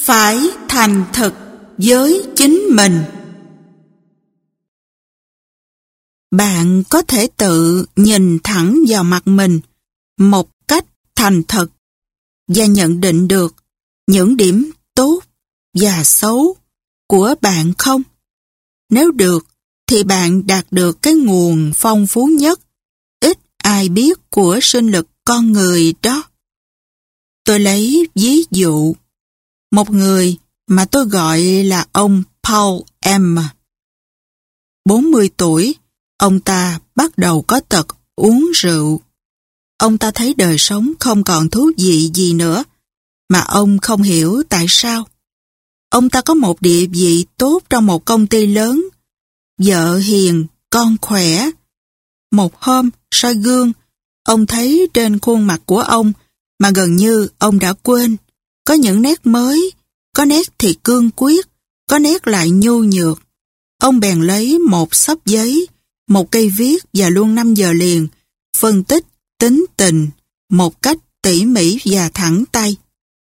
Phải thành thực với chính mình. Bạn có thể tự nhìn thẳng vào mặt mình một cách thành thật và nhận định được những điểm tốt và xấu của bạn không? Nếu được, thì bạn đạt được cái nguồn phong phú nhất, ít ai biết của sinh lực con người đó. Tôi lấy ví dụ, một người mà tôi gọi là ông Paul M. 40 tuổi, ông ta bắt đầu có tật uống rượu. Ông ta thấy đời sống không còn thú vị gì nữa, mà ông không hiểu tại sao. Ông ta có một địa vị tốt trong một công ty lớn, vợ hiền, con khỏe. Một hôm, soi gương, ông thấy trên khuôn mặt của ông mà gần như ông đã quên. Có những nét mới, có nét thì cương quyết, có nét lại nhu nhược. Ông bèn lấy một xấp giấy, một cây viết và luôn 5 giờ liền, phân tích tính tình một cách tỉ mỉ và thẳng tay.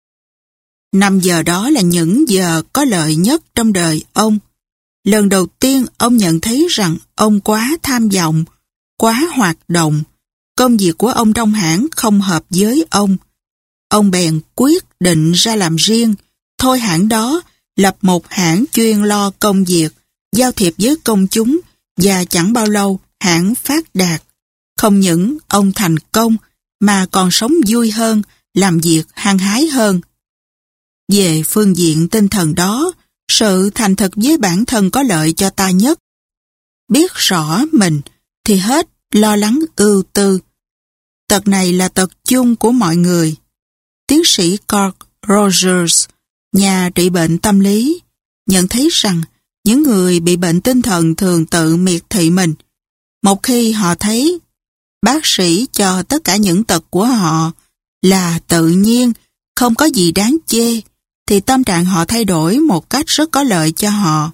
5 giờ đó là những giờ có lợi nhất trong đời ông. Lần đầu tiên ông nhận thấy rằng ông quá tham vọng, quá hoạt động. Công việc của ông trong hãng không hợp với ông. Ông bèn quyết định ra làm riêng, thôi hãng đó, lập một hãng chuyên lo công việc, giao thiệp với công chúng, và chẳng bao lâu hãng phát đạt. Không những ông thành công, mà còn sống vui hơn, làm việc hăng hái hơn. Về phương diện tinh thần đó, sự thành thực với bản thân có lợi cho ta nhất. Biết rõ mình thì hết lo lắng ưu tư. Tật này là tật chung của mọi người. Tiến sĩ Carl Rogers, nhà trị bệnh tâm lý, nhận thấy rằng những người bị bệnh tinh thần thường tự miệt thị mình. Một khi họ thấy bác sĩ cho tất cả những tật của họ là tự nhiên, không có gì đáng chê, thì tâm trạng họ thay đổi một cách rất có lợi cho họ.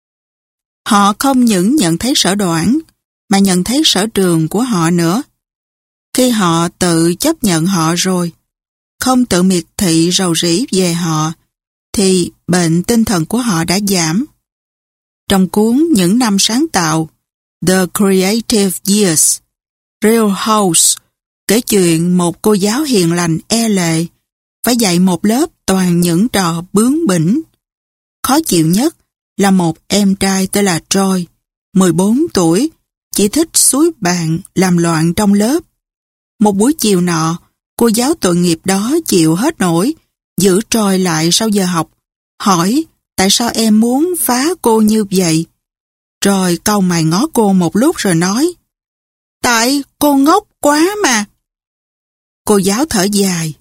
Họ không những nhận thấy sở đoản, mà nhận thấy sở trường của họ nữa. Khi họ tự chấp nhận họ rồi, không tự miệt thị rầu rĩ về họ, thì bệnh tinh thần của họ đã giảm. Trong cuốn Những năm sáng tạo, The Creative Years, Real House kể chuyện một cô giáo hiền lành e lệ phải dạy một lớp toàn những trò bướng bỉnh. Khó chịu nhất là một em trai tên là Troy, 14 tuổi, chỉ thích xúi bạn làm loạn trong lớp. Một buổi chiều nọ, cô giáo tội nghiệp đó chịu hết nổi, giữ Troy lại sau giờ học, hỏi tại sao em muốn phá cô như vậy. Troy cau mày ngó cô một lúc rồi nói, tại cô ngốc quá mà. Cô giáo thở dài,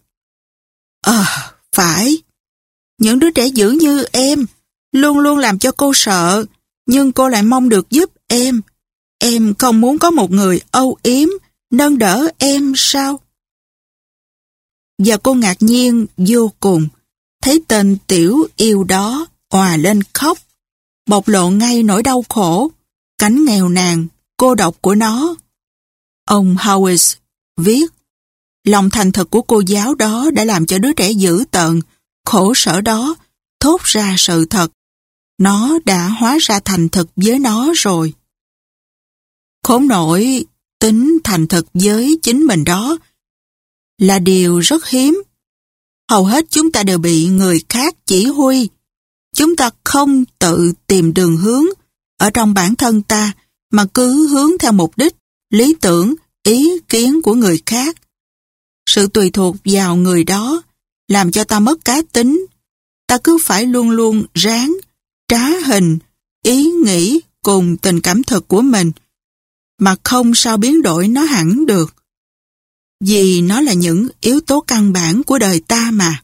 phải. Những đứa trẻ dữ như em luôn luôn làm cho cô sợ, nhưng cô lại mong được giúp em. Em không muốn có một người âu yếm, nâng đỡ em sao? Và cô ngạc nhiên vô cùng, thấy tên tiểu yêu đó òa lên khóc, bộc lộ ngay nỗi đau khổ, cảnh nghèo nàn, cô độc của nó. Ông Howes viết, lòng thành thực của cô giáo đó đã làm cho đứa trẻ dữ tợn, khổ sở đó thốt ra sự thật. Nó đã hóa ra thành thực với nó rồi. Khốn nổi, tính thành thực với chính mình đó là điều rất hiếm. Hầu hết chúng ta đều bị người khác chỉ huy. Chúng ta không tự tìm đường hướng ở trong bản thân ta, mà cứ hướng theo mục đích, lý tưởng, ý kiến của người khác. Sự tùy thuộc vào người đó làm cho ta mất cá tính. Ta cứ phải luôn luôn ráng, trá hình, ý nghĩ cùng tình cảm thực của mình, mà không sao biến đổi nó hẳn được. Vì nó là những yếu tố căn bản của đời ta mà.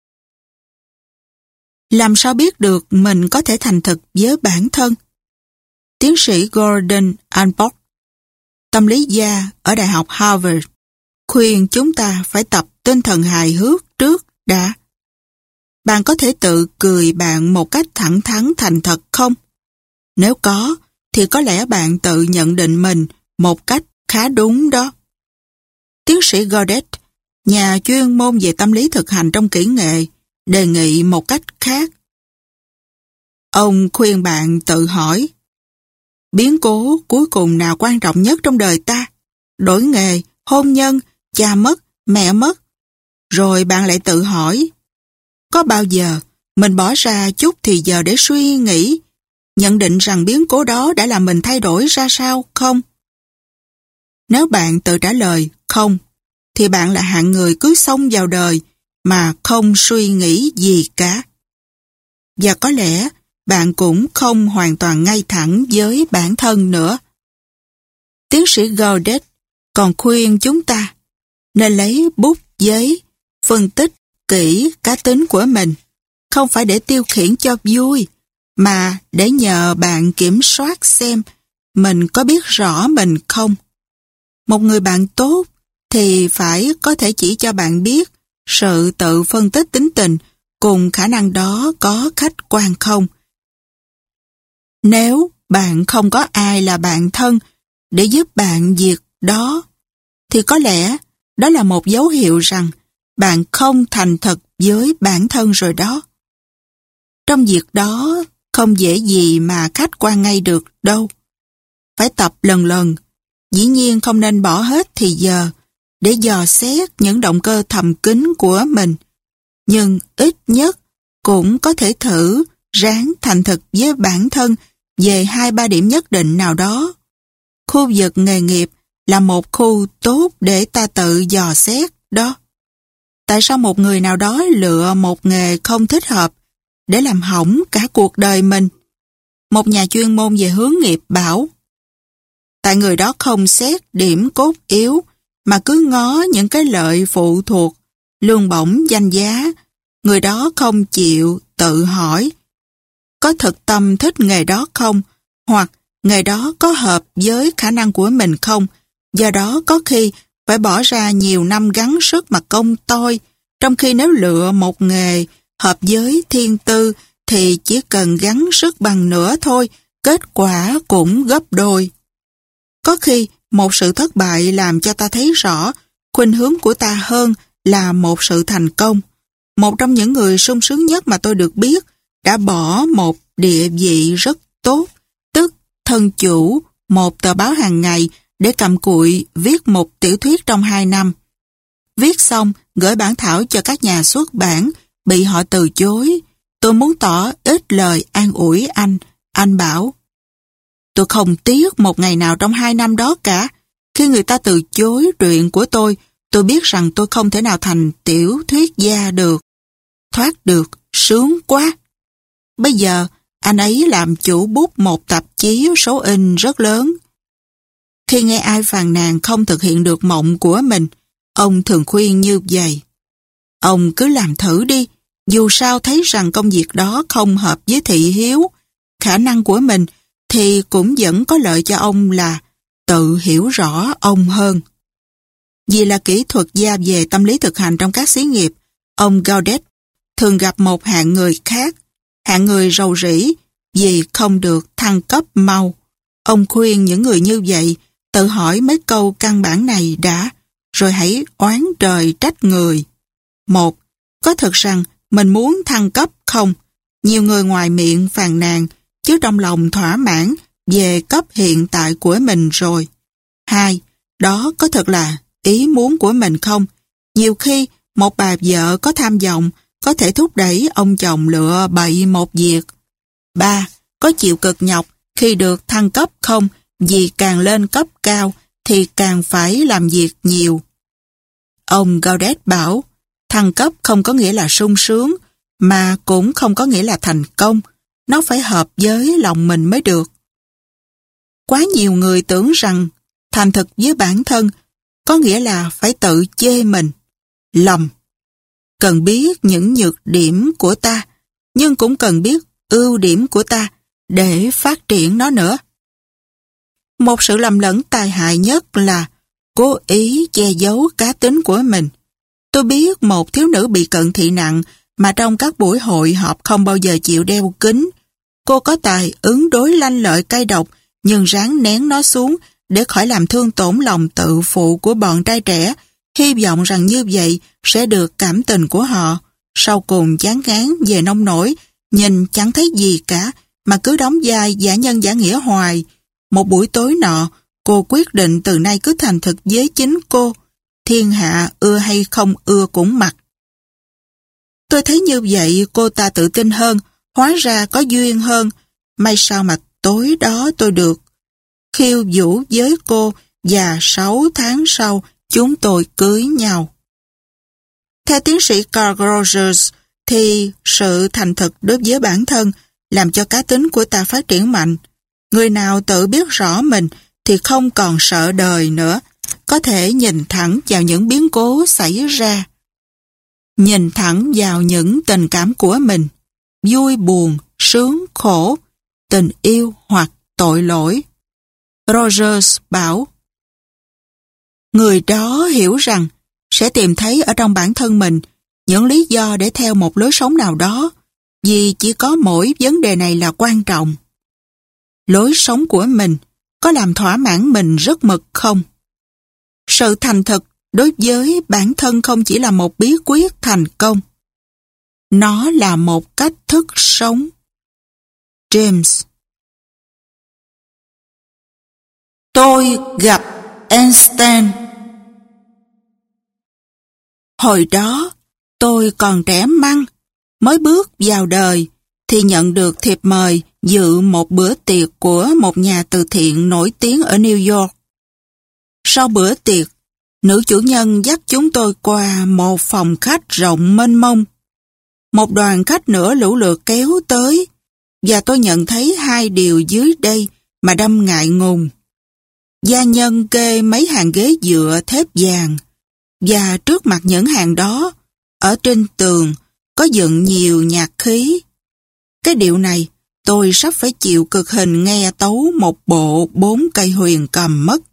Làm sao biết được mình có thể thành thực với bản thân? Tiến sĩ Gordon Allport, tâm lý gia ở Đại học Harvard, khuyên chúng ta phải tập tinh thần hài hước trước đã. Bạn có thể tự cười bạn một cách thẳng thắn thành thật không? Nếu có, thì có lẽ bạn tự nhận định mình một cách khá đúng đó. Tiến sĩ Godet, nhà chuyên môn về tâm lý thực hành trong kỹ nghệ, đề nghị một cách khác. Ông khuyên bạn tự hỏi, biến cố cuối cùng nào quan trọng nhất trong đời ta? Đổi nghề, hôn nhân, cha mất, mẹ mất. Rồi bạn lại tự hỏi, có bao giờ mình bỏ ra chút thì giờ để suy nghĩ, nhận định rằng biến cố đó đã làm mình thay đổi ra sao không? Nếu bạn tự trả lời không, thì bạn là hạng người cứ xông vào đời mà không suy nghĩ gì cả. Và có lẽ bạn cũng không hoàn toàn ngay thẳng với bản thân nữa. Tiến sĩ Gaudet còn khuyên chúng ta nên lấy bút giấy, phân tích kỹ cá tính của mình, không phải để tiêu khiển cho vui, mà để nhờ bạn kiểm soát xem mình có biết rõ mình không. Một người bạn tốt thì phải có thể chỉ cho bạn biết sự tự phân tích tính tình cùng khả năng đó có khách quan không. Nếu bạn không có ai là bạn thân để giúp bạn việc đó, thì có lẽ đó là một dấu hiệu rằng bạn không thành thật với bản thân rồi đó. Trong việc đó không dễ gì mà khách quan ngay được đâu. Phải tập lần lần, dĩ nhiên không nên bỏ hết thì giờ để dò xét những động cơ thầm kín của mình, nhưng ít nhất cũng có thể thử ráng thành thực với bản thân về 2-3 điểm nhất định nào đó. Khu vực nghề nghiệp là một khu tốt để ta tự dò xét đó. Tại sao một người nào đó lựa một nghề không thích hợp để làm hỏng cả cuộc đời mình? Một nhà chuyên môn về hướng nghiệp bảo, tại người đó không xét điểm cốt yếu mà cứ ngó những cái lợi phụ thuộc, lương bổng, danh giá, người đó không chịu tự hỏi có thực tâm thích nghề đó không, hoặc nghề đó có hợp với khả năng của mình không. Do đó có khi phải bỏ ra nhiều năm gắng sức mà công tôi, trong khi nếu lựa một nghề hợp với thiên tư thì chỉ cần gắng sức bằng nửa thôi, kết quả cũng gấp đôi. Có khi một sự thất bại làm cho ta thấy rõ khuynh hướng của ta hơn là một sự thành công. Một trong những người sung sướng nhất mà tôi được biết đã bỏ một địa vị rất tốt, tức thân chủ một tờ báo hàng ngày để cặm cụi viết một tiểu thuyết trong 2 năm. Viết xong, gửi bản thảo cho các nhà xuất bản, bị họ từ chối. Tôi muốn tỏ ít lời an ủi anh. Anh bảo, tôi không tiếc một ngày nào trong 2 năm đó cả. Khi người ta từ chối truyện của tôi biết rằng tôi không thể nào thành tiểu thuyết gia được. Thoát được, sướng quá. Bây giờ, anh ấy làm chủ bút một tạp chí số in rất lớn. Khi nghe ai phàn nàn không thực hiện được mộng của mình, ông thường khuyên như vậy. Ông cứ làm thử đi, dù sao thấy rằng công việc đó không hợp với thị hiếu, khả năng của mình, thì cũng vẫn có lợi cho ông là tự hiểu rõ ông hơn. Vì là kỹ thuật gia về tâm lý thực hành trong các xí nghiệp, ông Gaudet thường gặp một hạng người khác, hạng người rầu rĩ vì không được thăng cấp mau. Ông khuyên những người như vậy tự hỏi mấy câu căn bản này đã, rồi hãy oán trời trách người. 1. Có thật rằng mình muốn thăng cấp không? Nhiều người ngoài miệng phàn nàn, chứ trong lòng thỏa mãn về cấp hiện tại của mình rồi. 2. Đó có thật là ý muốn của mình không? Nhiều khi một bà vợ có tham vọng có thể thúc đẩy ông chồng lựa bậy một việc. 3. Có chịu cực nhọc khi được thăng cấp không? Vì càng lên cấp cao thì càng phải làm việc nhiều. Ông Gaudet bảo, thăng cấp không có nghĩa là sung sướng, mà cũng không có nghĩa là thành công. Nó phải hợp với lòng mình mới được. Quá nhiều người tưởng rằng thành thực với bản thân có nghĩa là phải tự chê mình. Lầm. Cần biết những nhược điểm của ta, nhưng cũng cần biết ưu điểm của ta để phát triển nó nữa. Một sự lầm lẫn tai hại nhất là cố ý che giấu cá tính của mình. Tôi biết một thiếu nữ bị cận thị nặng mà trong các buổi hội họp không bao giờ chịu đeo kính. Cô có tài ứng đối lanh lợi cay độc, nhưng ráng nén nó xuống để khỏi làm thương tổn lòng tự phụ của bọn trai trẻ, hy vọng rằng như vậy sẽ được cảm tình của họ. Sau cùng chán ngán về nông nổi, nhìn chẳng thấy gì cả, mà cứ đóng vai giả nhân giả nghĩa hoài. Một buổi tối nọ, cô quyết định từ nay cứ thành thực với chính cô. Thiên hạ ưa hay không ưa cũng mặc. Tôi thấy như vậy cô ta tự tin hơn, hóa ra có duyên hơn. May sao mà tối đó tôi được khiêu vũ với cô và 6 tháng sau chúng tôi cưới nhau. Theo tiến sĩ Carl Rogers thì sự thành thực đối với bản thân làm cho cá tính của ta phát triển mạnh. Người nào tự biết rõ mình thì không còn sợ đời nữa, có thể nhìn thẳng vào những biến cố xảy ra. Nhìn thẳng vào những tình cảm của mình, vui buồn, sướng, khổ, tình yêu hoặc tội lỗi. Rogers bảo, người đó hiểu rằng sẽ tìm thấy ở trong bản thân mình những lý do để theo một lối sống nào đó, vì chỉ có mỗi vấn đề này là quan trọng. Lối sống của mình có làm thỏa mãn mình rất mực không? Sự thành thực đối với bản thân không chỉ là một bí quyết thành công. Nó là một cách thức sống. James. Tôi gặp Einstein. Hồi đó, tôi còn trẻ măng, mới bước vào đời, thì nhận được thiệp mời dự một bữa tiệc của một nhà từ thiện nổi tiếng ở New York. Sau bữa tiệc, nữ chủ nhân dắt chúng tôi qua một phòng khách rộng mênh mông. Một đoàn khách nữa lũ lượt kéo tới, và tôi nhận thấy hai điều dưới đây mà đâm ngại ngùng. Gia nhân kê mấy hàng ghế dựa thép vàng, và trước mặt những hàng đó, ở trên tường, có dựng nhiều nhạc khí. Cái điệu này, tôi sắp phải chịu cực hình nghe tấu một bộ 4 cây huyền cầm mất.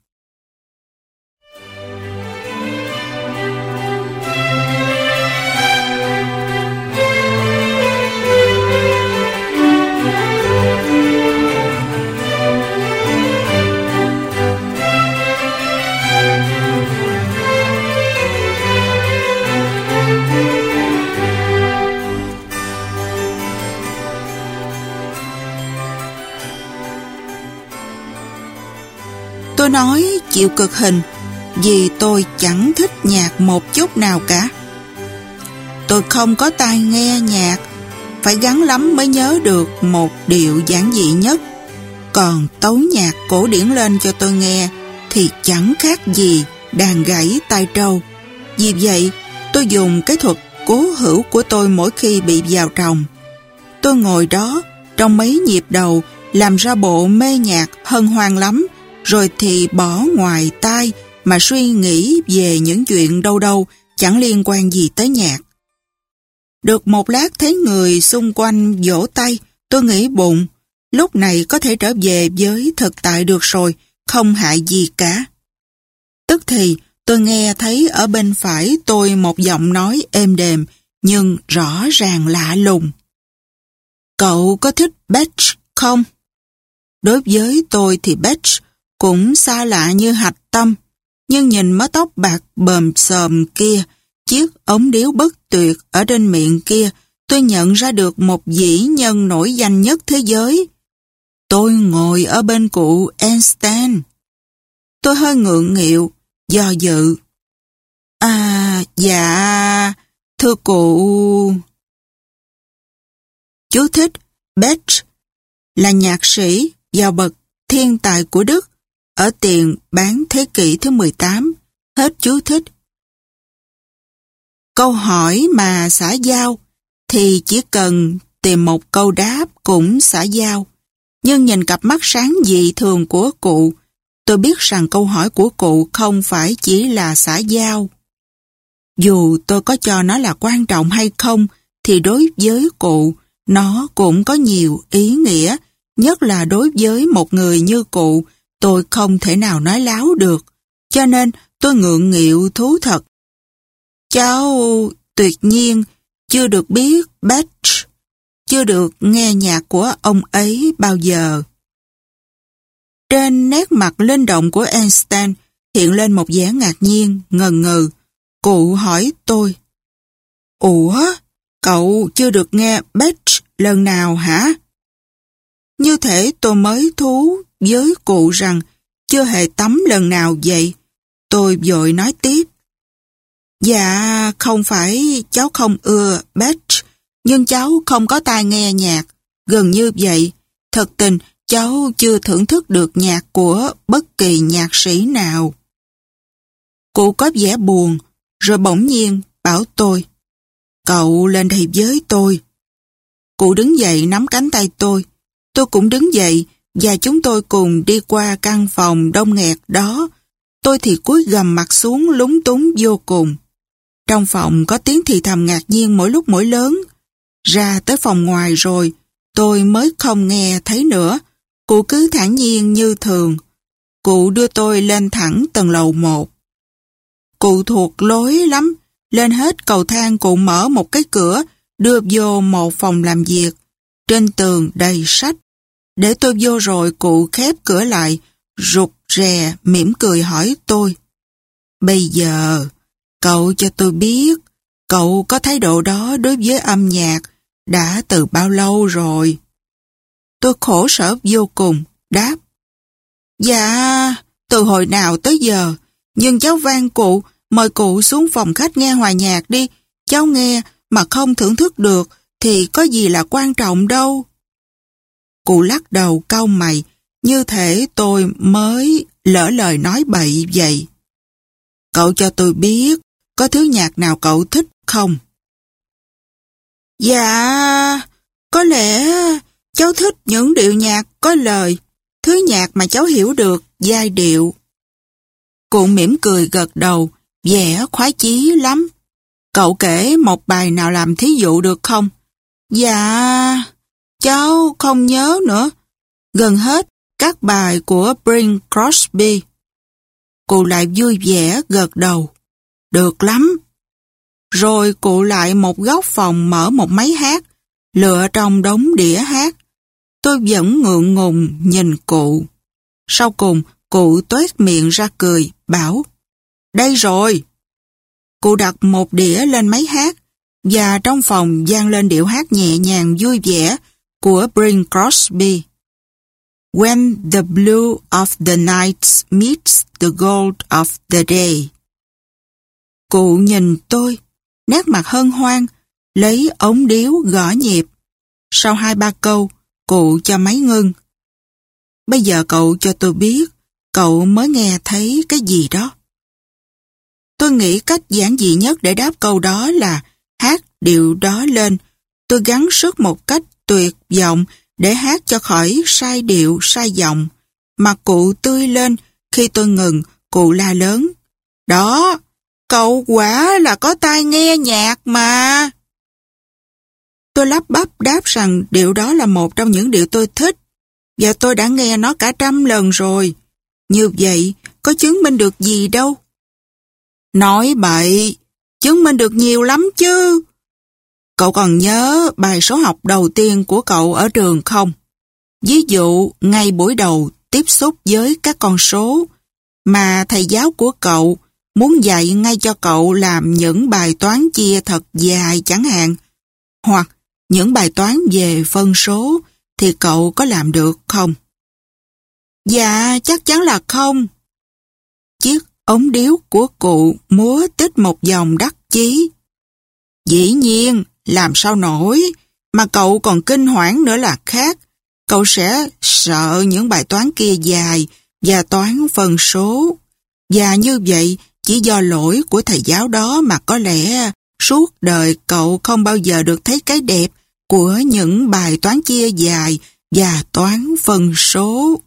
Tôi nói chịu cực hình vì tôi chẳng thích nhạc một chút nào cả. Tôi không có tai nghe nhạc, phải gắn lắm mới nhớ được một điệu giản dị nhất. Còn tấu nhạc cổ điển lên cho tôi nghe thì chẳng khác gì đàn gãy tai trâu. Vì vậy, tôi dùng cái thuật cố hữu của tôi mỗi khi bị vào tròng. Tôi ngồi đó, trong mấy nhịp đầu, làm ra bộ mê nhạc hân hoan lắm, rồi thì bỏ ngoài tai mà suy nghĩ về những chuyện đâu đâu chẳng liên quan gì tới nhạc. Được một lát thấy người xung quanh vỗ tay, tôi nghĩ bụng, lúc này có thể trở về với thực tại được rồi, không hại gì cả. Tức thì tôi nghe thấy ở bên phải tôi một giọng nói êm đềm, nhưng rõ ràng lạ lùng. Cậu có thích Bach không? Đối với tôi thì Bach cũng xa lạ như hạch tâm, nhưng nhìn mớ tóc bạc bờm xồm kia, chiếc ống điếu bất tuyệt ở trên miệng kia, tôi nhận ra được một vĩ nhân nổi danh nhất thế giới. Tôi ngồi ở bên cụ Einstein. Tôi hơi ngượng nghịu, do dự. À, dạ, thưa cụ. Chú thích, Bach là nhạc sĩ vào bậc thiên tài của Đức ở tiền bán thế kỷ thứ 18. Hết chú thích. Câu hỏi mà xã giao thì chỉ cần tìm một câu đáp cũng xã giao. Nhưng nhìn cặp mắt sáng dị thường của cụ, tôi biết rằng câu hỏi của cụ không phải chỉ là xã giao. Dù tôi có cho nó là quan trọng hay không, thì đối với cụ, nó cũng có nhiều ý nghĩa, nhất là đối với một người như cụ, tôi không thể nào nói láo được, cho nên tôi ngượng nghịu thú thật. Cháu tuyệt nhiên chưa được biết Bach, chưa được nghe nhạc của ông ấy bao giờ. Trên nét mặt linh động của Einstein hiện lên một vẻ ngạc nhiên, ngần ngừ. Cụ hỏi tôi, ủa, Cậu chưa được nghe Bach lần nào hả? Như thể tôi mới thú với cụ rằng chưa hề tắm lần nào vậy. Tôi vội nói tiếp. Dạ, không phải cháu không ưa Bach, nhưng cháu không có tai nghe nhạc. Gần như vậy, thật tình cháu chưa thưởng thức được nhạc của bất kỳ nhạc sĩ nào. Cụ có vẻ buồn, rồi bỗng nhiên bảo tôi. Cậu lên đây với tôi. Cụ đứng dậy nắm cánh tay tôi. Tôi cũng đứng dậy và chúng tôi cùng đi qua căn phòng đông nghẹt đó. Tôi thì cúi gằm mặt xuống lúng túng vô cùng. Trong phòng có tiếng thì thầm ngạc nhiên mỗi lúc mỗi lớn. Ra tới phòng ngoài rồi, tôi mới không nghe thấy nữa. Cụ cứ thản nhiên như thường. Cụ đưa tôi lên thẳng tầng lầu 1. Cụ thuộc lối lắm. Lên hết cầu thang cụ mở một cái cửa đưa vô một phòng làm việc. Trên tường đầy sách. Để tôi vô rồi cụ khép cửa lại, rụt rè mỉm cười hỏi tôi. Bây giờ, cậu cho tôi biết, cậu có thái độ đó đối với âm nhạc đã từ bao lâu rồi? Tôi khổ sở vô cùng, đáp. Dạ, từ hồi nào tới giờ, nhưng cháu van cụ, mời cụ xuống phòng khách nghe hòa nhạc đi. Cháu nghe mà không thưởng thức được thì có gì là quan trọng đâu. Cụ lắc đầu cau mày, như thể tôi mới lỡ lời nói bậy vậy. Cậu cho tôi biết, có thứ nhạc nào cậu thích không? Dạ, có lẽ cháu thích những điệu nhạc có lời, thứ nhạc mà cháu hiểu được, giai điệu. Cụ mỉm cười gật đầu, vẻ khoái chí lắm. Cậu kể một bài nào làm thí dụ được không? Dạ, cháu không nhớ nữa. Gần hết các bài của Bing Crosby. Cụ lại vui vẻ gật đầu. Được lắm. Rồi cụ lại một góc phòng mở một máy hát, lựa trong đống đĩa hát. Tôi vẫn ngượng ngùng nhìn cụ. Sau cùng, cụ toét miệng ra cười, bảo, đây rồi. Cụ đặt một đĩa lên máy hát, và trong phòng vang lên điệu hát nhẹ nhàng vui vẻ của Bing Crosby. When the blue of the night meets the gold of the day. Cụ nhìn tôi, nét mặt hân hoan, lấy ống điếu gõ nhịp. Sau 2-3 câu, cụ cho máy ngưng. Bây giờ cậu cho tôi biết, cậu mới nghe thấy cái gì đó. Tôi nghĩ cách giản dị nhất để đáp câu đó là hát điệu đó lên. Tôi gắng sức một cách tuyệt vọng để hát cho khỏi sai điệu, sai giọng. Mặt cụ tươi lên, khi tôi ngừng, cụ la lớn. Đó, cậu quả là có tai nghe nhạc mà. Tôi lắp bắp đáp rằng điệu đó là một trong những điệu tôi thích, và tôi đã nghe nó cả 100 lần rồi. Như vậy, có chứng minh được gì đâu. Nói bậy, chứng minh được nhiều lắm chứ. Cậu còn nhớ bài số học đầu tiên của cậu ở trường không? Ví dụ, ngay buổi đầu tiếp xúc với các con số, mà thầy giáo của cậu muốn dạy ngay cho cậu làm những bài toán chia thật dài chẳng hạn, hoặc những bài toán về phân số, thì cậu có làm được không? Dạ, chắc chắn là không. Chiếc ống điếu của cụ múa tít một vòng đắc chí. Dĩ nhiên, làm sao nổi, mà cậu còn kinh hoảng nữa là khác. Cậu sẽ sợ những bài toán kia dài và toán phân số. Và như vậy, chỉ do lỗi của thầy giáo đó mà có lẽ suốt đời cậu không bao giờ được thấy cái đẹp của những bài toán chia dài và toán phân số.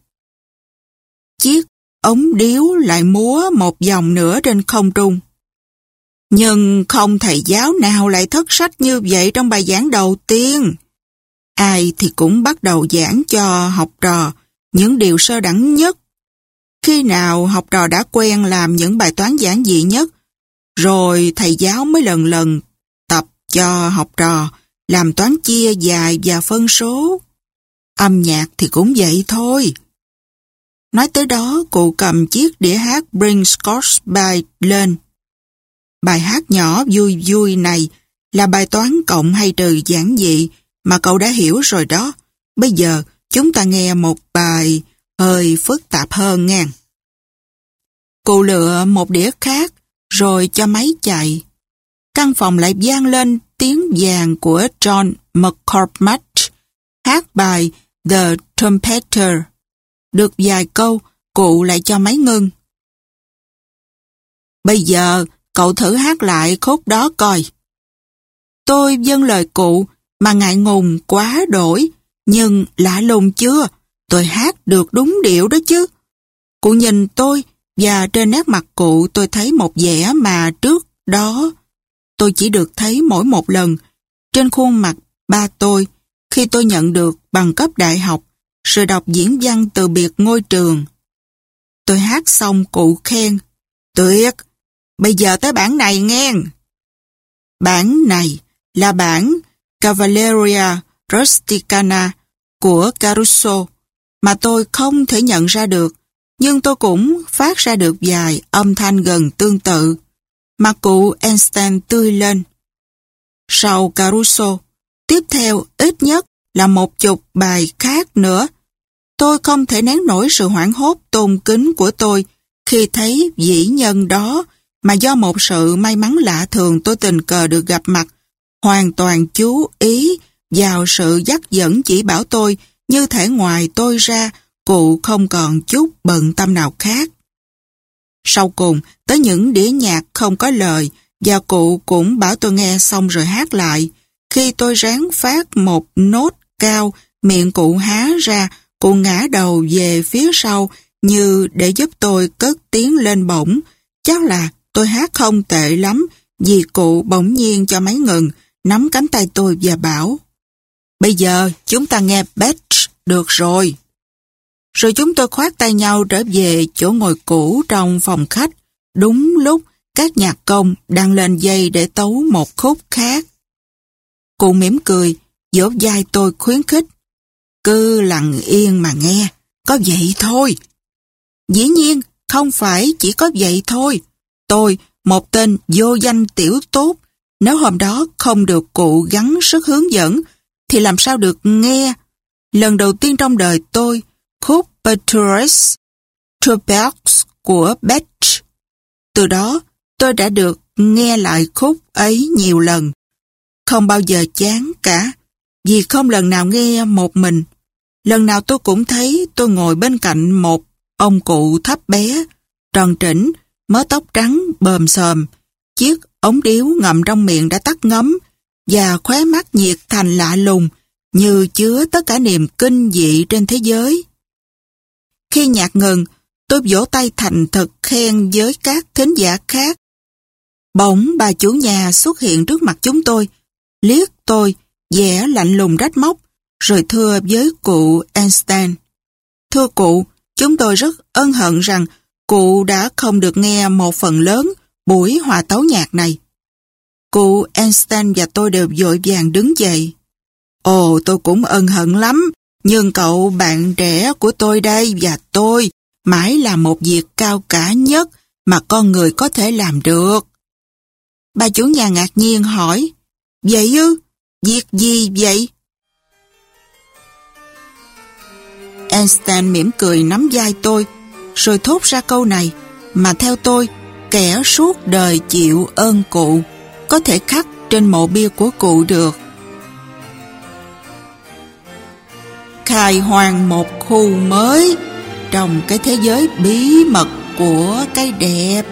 Chiếc ống điếu lại múa một vòng nữa trên không trung. Nhưng không thầy giáo nào lại thất sách như vậy trong bài giảng đầu tiên. Ai thì cũng bắt đầu giảng cho học trò những điều sơ đẳng nhất. Khi nào học trò đã quen làm những bài toán giản dị nhất, rồi thầy giáo mới lần lần tập cho học trò làm toán chia dài và phân số. Âm nhạc thì cũng vậy thôi. Nói tới đó, cụ cầm chiếc đĩa hát Bing Crosby lên. Bài hát nhỏ vui vui này là bài toán cộng hay trừ giản dị mà cậu đã hiểu rồi đó. Bây giờ chúng ta nghe một bài hơi phức tạp hơn nghe. Cụ lựa một đĩa khác rồi cho máy chạy. Căn phòng lại vang lên tiếng vàng của John McCormack hát bài The Trumpeter. Được vài câu, cụ lại cho máy ngưng. Bây giờ, cậu thử hát lại khúc đó coi. Tôi vâng lời cụ mà ngại ngùng quá đổi, nhưng lạ lùng chưa, tôi hát được đúng điệu đó chứ. Cụ nhìn tôi và trên nét mặt cụ tôi thấy một vẻ mà trước đó tôi chỉ được thấy mỗi một lần trên khuôn mặt ba tôi khi tôi nhận được bằng cấp đại học rồi đọc diễn văn từ biệt ngôi trường. Tôi hát xong cụ khen, tuyệt, bây giờ tới bản này nghe. Bản này là bản Cavalleria Rusticana của Caruso mà tôi không thể nhận ra được, nhưng tôi cũng phát ra được vài âm thanh gần tương tự. Mặt cụ Einstein tươi lên. Sau Caruso, tiếp theo ít nhất là 10 bài khác nữa. Tôi không thể nén nổi sự hoảng hốt tôn kính của tôi khi thấy vĩ nhân đó mà do một sự may mắn lạ thường tôi tình cờ được gặp mặt, hoàn toàn chú ý vào sự dắt dẫn chỉ bảo tôi như thể ngoài tôi ra, cụ không còn chút bận tâm nào khác. Sau cùng, tới những đĩa nhạc không có lời và cụ cũng bảo tôi nghe xong rồi hát lại. Khi tôi ráng phát một nốt cao, miệng cụ há ra, cụ ngã đầu về phía sau như để giúp tôi cất tiếng lên bổng. Chắc là tôi hát không tệ lắm vì cụ bỗng nhiên cho máy ngừng, nắm cánh tay tôi và bảo: Bây giờ chúng ta nghe Bach được rồi. Rồi chúng tôi khoác tay nhau trở về chỗ ngồi cũ trong phòng khách, đúng lúc các nhạc công đang lên dây để tấu một khúc khác. Cụ mỉm cười, vỗ vai tôi khuyến khích. Cứ lặng yên mà nghe, có vậy thôi. Dĩ nhiên, không phải chỉ có vậy thôi. Tôi, một tên vô danh tiểu tốt, nếu hôm đó không được cụ gắng sức hướng dẫn, thì làm sao được nghe. Lần đầu tiên trong đời tôi, khúc Petrus Trumpets của Bach. Từ đó, tôi đã được nghe lại khúc ấy nhiều lần. Không bao giờ chán cả, vì không lần nào nghe một mình. Lần nào tôi cũng thấy tôi ngồi bên cạnh một ông cụ thấp bé, tròn trĩnh, mớ tóc trắng bờm xồm, chiếc ống điếu ngậm trong miệng đã tắt ngấm, và khóe mắt nhiệt thành lạ lùng, như chứa tất cả niềm kinh dị trên thế giới. Khi nhạc ngừng, tôi vỗ tay thành thật khen với các thính giả khác. Bỗng bà chủ nhà xuất hiện trước mặt chúng tôi, liếc tôi, vẻ lạnh lùng trách móc, rồi thưa với cụ Einstein. Thưa cụ, chúng tôi rất ân hận rằng cụ đã không được nghe một phần lớn buổi hòa tấu nhạc này. Cụ Einstein và tôi đều vội vàng đứng dậy. Ồ, tôi cũng ân hận lắm, nhưng cậu bạn trẻ của tôi đây và tôi mãi là một việc cao cả nhất mà con người có thể làm được. Bà chủ nhà ngạc nhiên hỏi, vậy ư? Việc gì vậy? Einstein mỉm cười nắm vai tôi, rồi thốt ra câu này mà theo tôi, kẻ suốt đời chịu ơn cụ, có thể khắc trên mộ bia của cụ được. Khai hoang một khu mới trong cái thế giới bí mật của cái đẹp.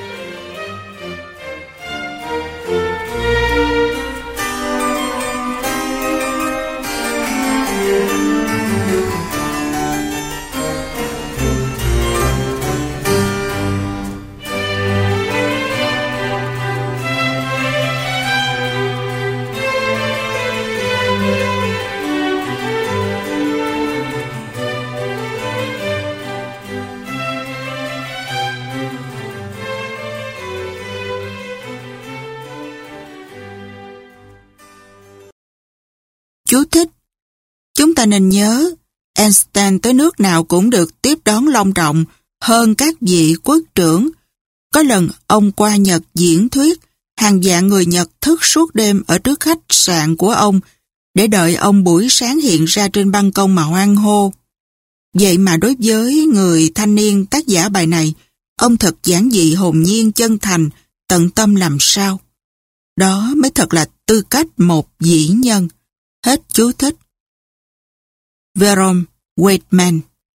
Chú thích: chúng ta nên nhớ, Einstein tới nước nào cũng được tiếp đón long trọng hơn các vị quốc trưởng. Có lần ông qua Nhật diễn thuyết hàng vạn người Nhật thức suốt đêm ở trước khách sạn của ông để đợi ông buổi sáng hiện ra trên ban công mà hoan hô. Vậy mà đối với người thanh niên tác giả bài này, ông thật giản dị, hồn nhiên, chân thành, tận tâm làm sao. Đó mới thật là tư cách một vĩ nhân. Hết chú thích. Jerome Waitman.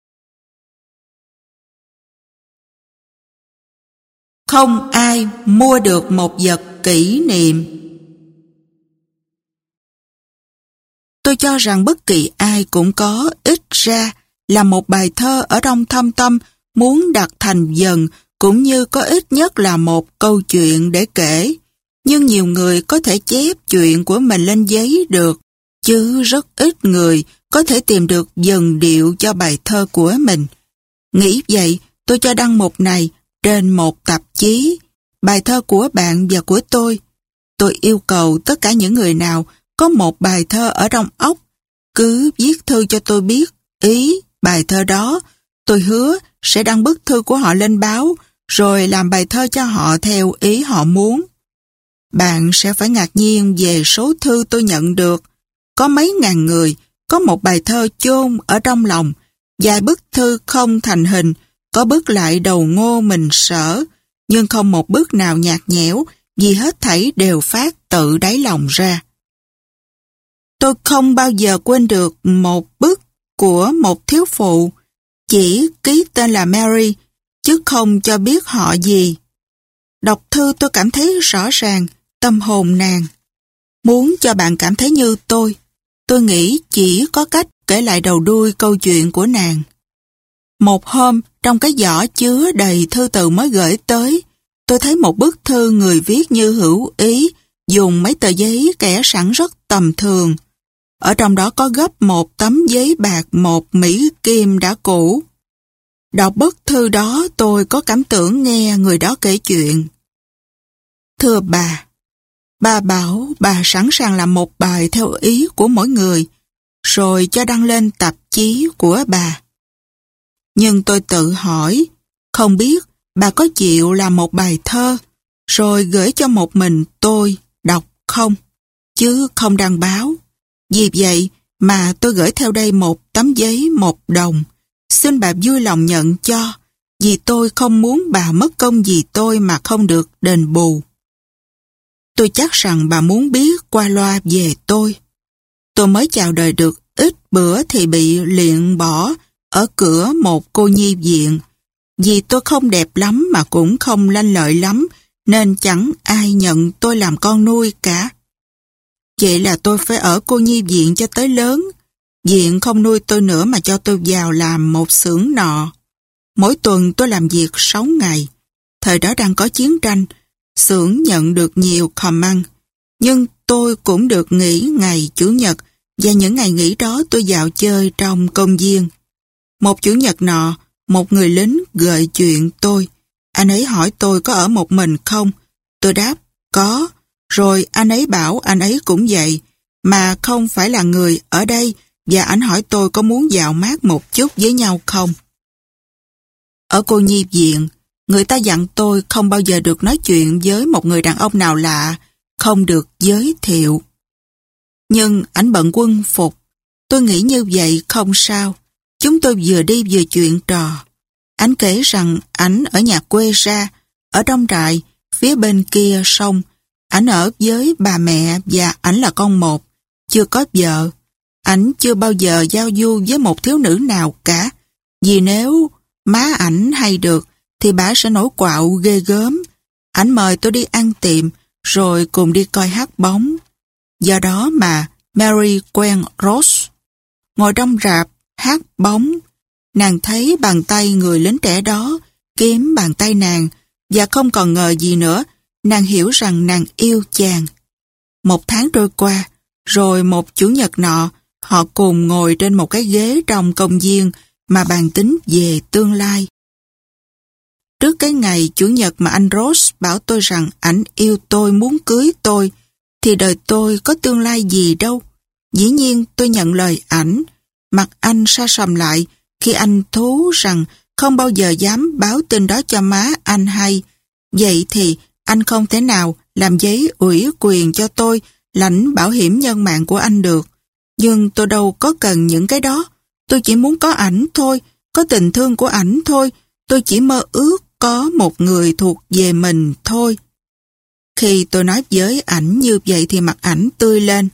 Không ai mua được một vật kỷ niệm. Tôi cho rằng bất kỳ ai cũng có ít ra là một bài thơ ở trong thâm tâm muốn đặt thành vần, cũng như có ít nhất là một câu chuyện để kể. Nhưng nhiều người có thể chép chuyện của mình lên giấy được, chứ rất ít người có thể tìm được vần điệu cho bài thơ của mình. Nghĩ vậy, tôi cho đăng mục này trên một tạp chí, bài thơ của bạn và của tôi. Tôi yêu cầu tất cả những người nào có một bài thơ ở trong óc, cứ viết thư cho tôi biết ý bài thơ đó. Tôi hứa sẽ đăng bức thư của họ lên báo, rồi làm bài thơ cho họ theo ý họ muốn. Bạn sẽ phải ngạc nhiên về số thư tôi nhận được. Có mấy ngàn người có một bài thơ chôn ở trong lòng, vài bức thư không thành hình, có bức lại đầu ngô mình sở, nhưng không một bức nào nhạt nhẽo, vì hết thảy đều phát tự đáy lòng ra. Tôi không bao giờ quên được một bức của một thiếu phụ, chỉ ký tên là Mary, chứ không cho biết họ gì. Đọc thư tôi cảm thấy rõ ràng tâm hồn nàng. Muốn cho bạn cảm thấy như tôi nghĩ chỉ có cách kể lại đầu đuôi câu chuyện của nàng. Một hôm, trong cái giỏ chứa đầy thư từ mới gửi tới, tôi thấy một bức thư người viết như hữu ý, dùng mấy tờ giấy kẻ sẵn rất tầm thường. Ở trong đó có gấp một tấm giấy bạc, một mỹ kim đã cũ. Đọc bức thư đó tôi có cảm tưởng nghe người đó kể chuyện. Thưa bà bảo bà sẵn sàng làm một bài theo ý của mỗi người, rồi cho đăng lên tạp chí của bà. Nhưng tôi tự hỏi, không biết bà có chịu làm một bài thơ, rồi gửi cho một mình tôi đọc không, chứ không đăng báo. Vì vậy mà tôi gửi theo đây một tấm giấy $1. Xin bà vui lòng nhận cho, vì tôi không muốn bà mất công vì tôi mà không được đền bù. Tôi chắc rằng bà muốn biết qua loa về tôi. Tôi mới chào đời được ít bữa thì bị liệng bỏ ở cửa một cô nhi viện. Vì tôi không đẹp lắm mà cũng không lanh lợi lắm, nên chẳng ai nhận tôi làm con nuôi cả. Vậy là tôi phải ở cô nhi viện cho tới lớn. Viện không nuôi tôi nữa mà cho tôi vào làm một xưởng nọ. Mỗi tuần tôi làm việc 6 ngày. Thời đó đang có chiến tranh, xưởng nhận được nhiều command. Nhưng tôi cũng được nghỉ ngày Chủ nhật, và những ngày nghỉ đó tôi dạo chơi trong công viên. Một Chủ nhật nọ, một người lính gợi chuyện tôi. Anh ấy hỏi tôi có ở một mình không? Tôi đáp, có. Rồi anh ấy bảo anh ấy cũng vậy, mà không phải là người ở đây, và anh hỏi tôi có muốn dạo mát một chút với nhau không. Ở cô nhi viện, người ta dặn tôi không bao giờ được nói chuyện với một người đàn ông nào lạ, không được giới thiệu. Nhưng ảnh bận quân phục, tôi nghĩ như vậy không sao. Chúng tôi vừa đi vừa chuyện trò. Ảnh kể rằng ảnh ở nhà quê ra, ở trong trại, phía bên kia sông. Ảnh ở với bà mẹ và ảnh là con một, chưa có vợ. Ảnh chưa bao giờ giao du với một thiếu nữ nào cả, vì nếu má ảnh hay được thì bà sẽ nổi quạo ghê gớm. Ảnh mời tôi đi ăn tiệm, rồi cùng đi coi hát bóng. Do đó mà Mary quen Rose. Ngồi trong rạp hát bóng, nàng thấy bàn tay người lính trẻ đó kiếm bàn tay nàng, và không còn ngờ gì nữa, nàng hiểu rằng nàng yêu chàng. 1 tháng trôi qua, rồi một Chủ nhật nọ, họ cùng ngồi trên một cái ghế trong công viên mà bàn tính về tương lai. Trước cái ngày Chủ nhật mà anh Ross bảo tôi rằng ảnh yêu tôi, muốn cưới tôi, thì đời tôi có tương lai gì đâu. Dĩ nhiên tôi nhận lời ảnh. Mặt anh sa sầm lại khi anh thú rằng không bao giờ dám báo tin đó cho má anh hay. Vậy thì anh không thể nào làm giấy ủy quyền cho tôi lãnh bảo hiểm nhân mạng của anh được. Nhưng tôi đâu có cần những cái đó. Tôi chỉ muốn có ảnh thôi, có tình thương của ảnh thôi. Tôi chỉ mơ ước có một người thuộc về mình thôi. Khi tôi nói với ảnh như vậy thì mặt ảnh tươi lên.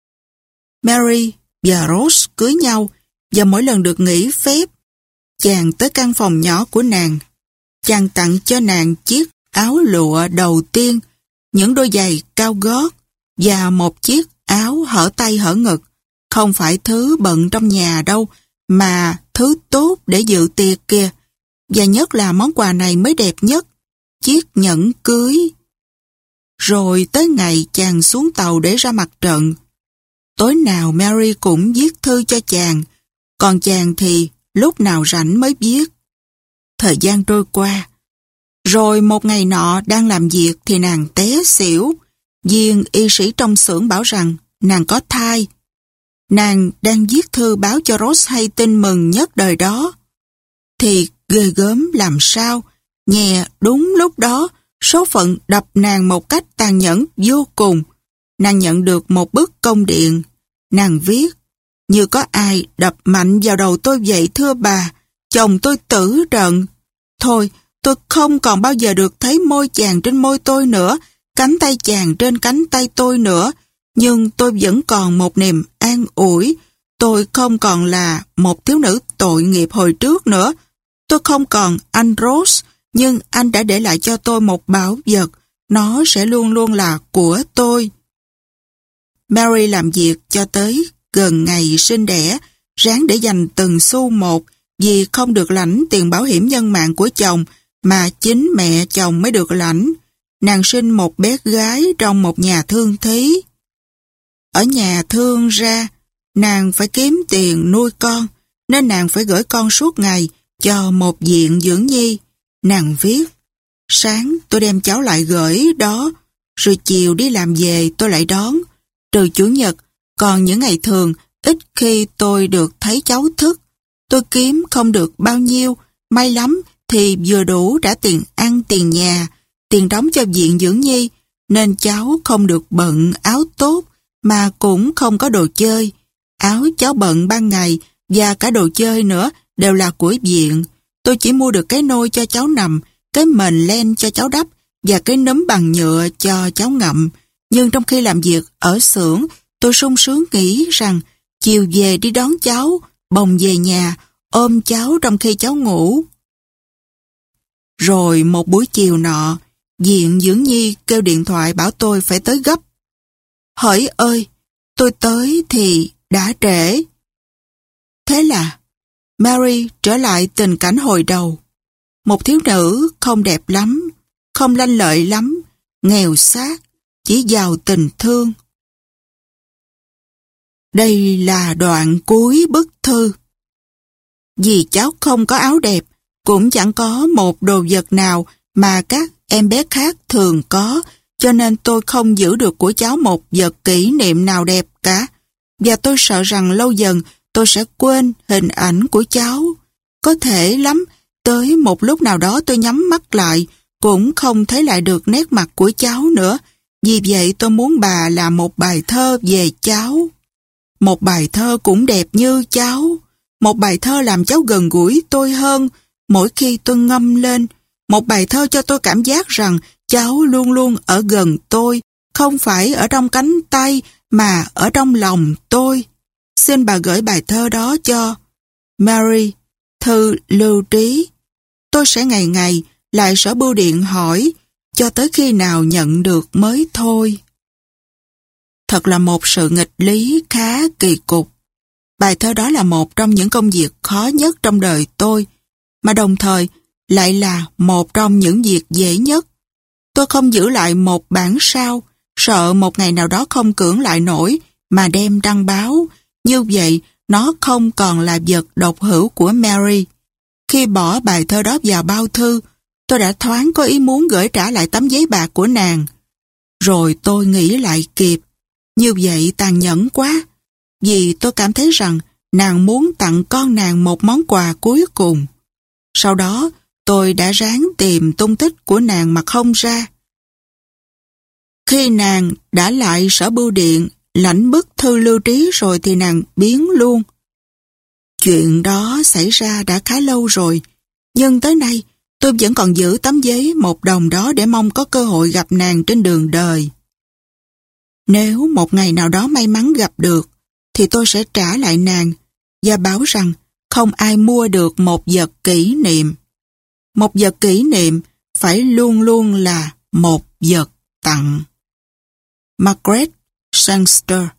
Mary và Rose cưới nhau và mỗi lần được nghỉ phép, chàng tới căn phòng nhỏ của nàng. Chàng tặng cho nàng chiếc áo lụa đầu tiên, những đôi giày cao gót và một chiếc áo hở tay hở ngực. Không phải thứ bận trong nhà đâu, mà thứ tốt để dự tiệc kìa. Và nhất là món quà này mới đẹp nhất, chiếc nhẫn cưới. Rồi tới ngày chàng xuống tàu để ra mặt trận. Tối nào Mary cũng viết thư cho chàng, còn chàng thì lúc nào rảnh mới viết. Thời gian trôi qua. Rồi một ngày nọ đang làm việc thì nàng té xỉu. Viên y sĩ trong xưởng bảo rằng nàng có thai. Nàng đang viết thư báo cho Rose hay tin mừng nhất đời đó. Thì ghê gớm làm sao, nhè đúng lúc đó, số phận đập nàng một cách tàn nhẫn vô cùng. Nàng nhận được một bức công điện. Nàng viết, như có ai đập mạnh vào đầu tôi vậy thưa bà, chồng tôi tử trận. Thôi, tôi không còn bao giờ được thấy môi chàng trên môi tôi nữa, cánh tay chàng trên cánh tay tôi nữa, nhưng tôi vẫn còn một niềm an ủi. Tôi không còn là một thiếu nữ tội nghiệp hồi trước nữa. Tôi không còn anh Rose, nhưng anh đã để lại cho tôi một bảo vật. Nó sẽ luôn luôn là của tôi. Mary làm việc cho tới gần ngày sinh đẻ, ráng để dành từng xu một vì không được lãnh tiền bảo hiểm nhân mạng của chồng mà chính mẹ chồng mới được lãnh. Nàng sinh một bé gái trong một nhà thương thí. Ở nhà thương ra, nàng phải kiếm tiền nuôi con, nên nàng phải gửi con suốt ngày cho một viện dưỡng nhi. Nàng viết, sáng tôi đem cháu lại gửi đó, rồi chiều đi làm về tôi lại đón. Trừ chủ nhật, còn những ngày thường, ít khi tôi được thấy cháu thức. Tôi kiếm không được bao nhiêu, may lắm thì vừa đủ trả tiền ăn, tiền nhà, tiền đóng cho viện dưỡng nhi, nên cháu không được bận áo tốt, mà cũng không có đồ chơi. Áo cháu bận ban ngày và cả đồ chơi nữa đều là của viện. Tôi chỉ mua được cái nôi cho cháu nằm, cái mền len cho cháu đắp và cái nấm bằng nhựa cho cháu ngậm. Nhưng trong khi làm việc ở xưởng, tôi sung sướng nghĩ rằng chiều về đi đón cháu, bồng về nhà, ôm cháu trong khi cháu ngủ. Rồi một buổi chiều nọ, viện dưỡng nhi kêu điện thoại bảo tôi phải tới gấp. Hỡi ơi, tôi tới thì đã trễ. Thế là Mary trở lại tình cảnh hồi đầu. Một thiếu nữ không đẹp lắm, không lanh lợi lắm, nghèo xác, chỉ giàu tình thương. Đây là đoạn cuối bức thư. Vì cháu không có áo đẹp, cũng chẳng có một đồ vật nào mà các em bé khác thường có, cho nên tôi không giữ được của cháu một vật kỷ niệm nào đẹp cả. Và tôi sợ rằng lâu dần tôi sẽ quên hình ảnh của cháu. Có thể lắm, tới một lúc nào đó tôi nhắm mắt lại, cũng không thấy lại được nét mặt của cháu nữa. Vì vậy tôi muốn bà làm một bài thơ về cháu. Một bài thơ cũng đẹp như cháu. Một bài thơ làm cháu gần gũi tôi hơn mỗi khi tôi ngâm lên. Một bài thơ cho tôi cảm giác rằng cháu luôn luôn ở gần tôi, không phải ở trong cánh tay mà ở trong lòng tôi. Xin bà gửi bài thơ đó cho Mary, thư lưu trí. Tôi sẽ ngày ngày lại sở bưu điện hỏi, cho tới khi nào nhận được mới thôi. Thật là một sự nghịch lý khá kỳ cục. Bài thơ đó là một trong những công việc khó nhất trong đời tôi, mà đồng thời lại là một trong những việc dễ nhất. Tôi không giữ lại một bản sao, sợ một ngày nào đó không cưỡng lại nổi mà đem đăng báo. Như vậy, nó không còn là vật độc hữu của Mary. Khi bỏ bài thơ đó vào bao thư, tôi đã thoáng có ý muốn gửi trả lại tấm giấy bạc của nàng. Rồi tôi nghĩ lại kịp, như vậy tàn nhẫn quá, vì tôi cảm thấy rằng nàng muốn tặng con nàng một món quà cuối cùng. Sau đó, tôi đã ráng tìm tung tích của nàng mà không ra. Khi nàng đã lại sở bưu điện, lãnh bức thư lưu trí rồi thì nàng biến luôn. Chuyện đó xảy ra đã khá lâu rồi, nhưng tới nay tôi vẫn còn giữ tấm giấy 1 đồng đó để mong có cơ hội gặp nàng trên đường đời. Nếu một ngày nào đó may mắn gặp được, thì tôi sẽ trả lại nàng và bảo rằng không ai mua được một vật kỷ niệm. Một vật kỷ niệm phải luôn luôn là một vật tặng. Margaret Sangster.